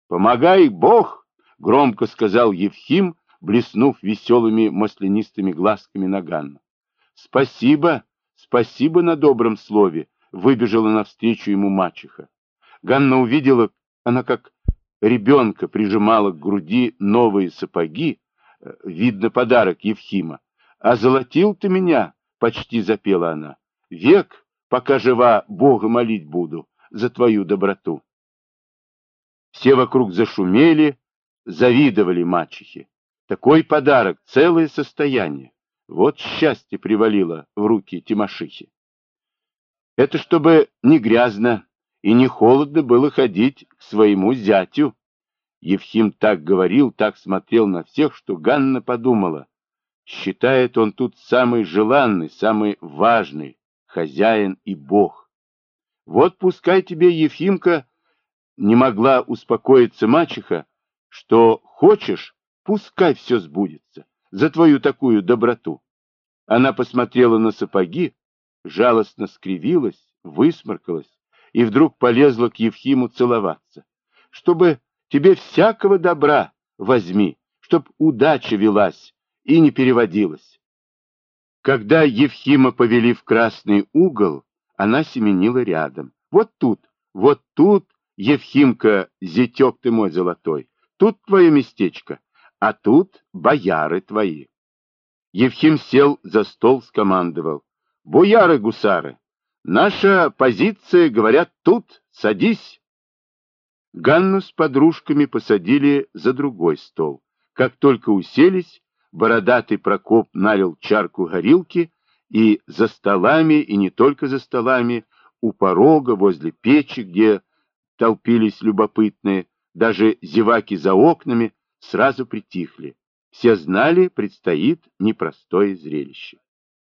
Помогай, Бог! — громко сказал Евхим, блеснув веселыми маслянистыми глазками на Ганну. Спасибо, спасибо на добром слове, — выбежала навстречу ему мачеха. Ганна увидела, она как ребенка прижимала к груди новые сапоги, видно, подарок Евхима. «Озолотил ты меня!» — почти запела она. «Век, пока жива, Бога молить буду за твою доброту». Все вокруг зашумели, завидовали мачехе. Такой подарок, целое состояние. Вот счастье привалило в руки Тимошихи. Это чтобы не грязно и не холодно было ходить к своему зятю. Евхим так говорил, так смотрел на всех, что Ганна подумала, считает он тут самый желанный, самый важный хозяин и бог. Вот пускай тебе, Евхимка, не могла успокоиться мачеха, что хочешь, пускай все сбудется за твою такую доброту. Она посмотрела на сапоги, жалостно скривилась, высморкалась и вдруг полезла к Евхиму целоваться. Чтобы тебе всякого добра возьми, чтоб удача велась и не переводилась. Когда Евхима повели в красный угол, она семенила рядом. Вот тут, Евхимка, зятек ты мой золотой, тут твое местечко, а тут бояры твои. Евхим сел за стол, скомандовал. Бояры-гусары, наша позиция, говорят, тут, садись. Ганну с подружками посадили за другой стол. Как только уселись, бородатый Прокоп налил чарку горилки, и за столами, и не только за столами, у порога, возле печи, где толпились любопытные, даже зеваки за окнами, сразу притихли. Все знали, предстоит непростое зрелище.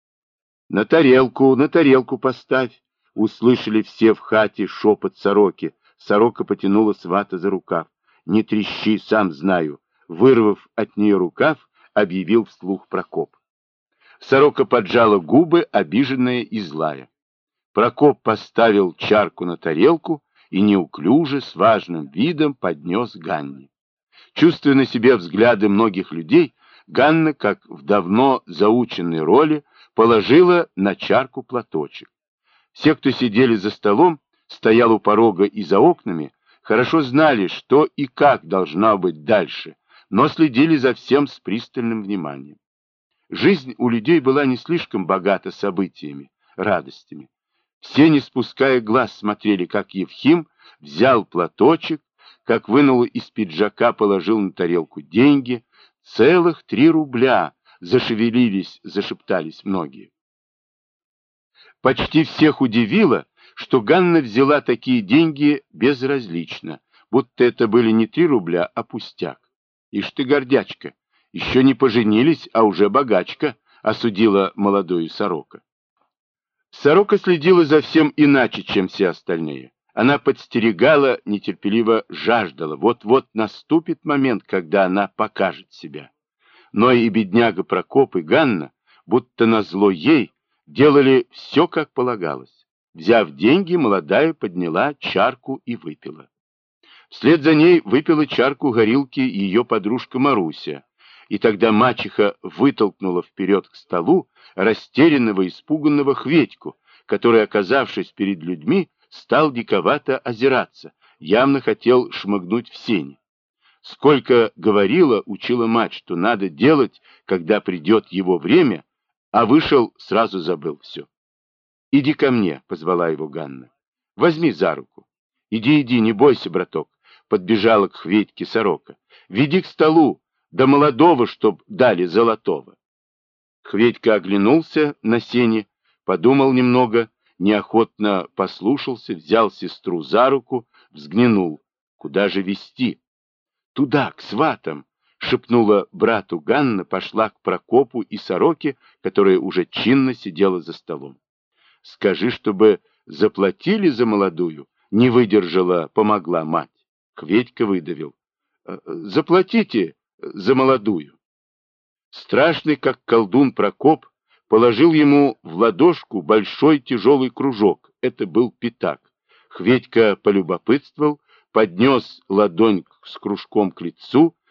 На тарелку поставь!» — услышали все в хате шепот сороки. Сорока потянула свата за рукав. «Не трещи, сам знаю!» — вырвав от нее рукав, объявил вслух Прокоп. Сорока поджала губы, обиженная и злая. Прокоп поставил чарку на тарелку и неуклюже, с важным видом поднес Ганне. Чувствуя на себе взгляды многих людей, Ганна, как в давно заученной роли, положила на чарку платочек. Все, кто сидели за столом, стоял у порога и за окнами, хорошо знали, что и как должно быть дальше, но следили за всем с пристальным вниманием. Жизнь у людей была не слишком богата событиями, радостями. Все, не спуская глаз, смотрели, как Евхим взял платочек, как вынул из пиджака, положил на тарелку деньги. Целых 3 рубля, зашевелились, зашептались многие. Почти всех удивило, что Ганна взяла такие деньги безразлично, будто это были не 3 рубля, а пустяк. «Ишь ты, гордячка, еще не поженились, а уже богачка», — осудила молодую сорока. Сорока следила за всем иначе, чем все остальные. Она подстерегала, нетерпеливо жаждала. Вот-вот наступит момент, когда она покажет себя. Но и бедняга Прокоп, и Ганна, будто назло ей, делали все, как полагалось. Взяв деньги, молодая подняла чарку и выпила. Вслед за ней выпила чарку горилки ее подружка Маруся. И тогда мачеха вытолкнула вперед к столу растерянного, испуганного Хветьку, который, оказавшись перед людьми, стал диковато озираться, явно хотел шмыгнуть в сени. Сколько говорила, учила мать, что надо делать, когда придет его время, а вышел, сразу забыл все. «Иди ко мне», — позвала его Ганна. «Возьми за руку». «Иди, не бойся, браток», — подбежала к Хветьке сорока. «Веди к столу, да молодого, чтоб дали золотого». Хветька оглянулся на сени, подумал немного, неохотно послушался, взял сестру за руку, взглянул. Куда же вести? «Туда, к сватам», — шепнула брату Ганна, пошла к Прокопу и сороке, которая уже чинно сидела за столом. «Скажи, чтобы заплатили за молодую», — не выдержала, помогла мать. Хветька выдавил. «Заплатите за молодую». Страшный, как колдун Прокоп, положил ему в ладошку большой тяжелый кружок. Это был пятак. Хветька полюбопытствовал, поднес ладонь с кружком к лицу,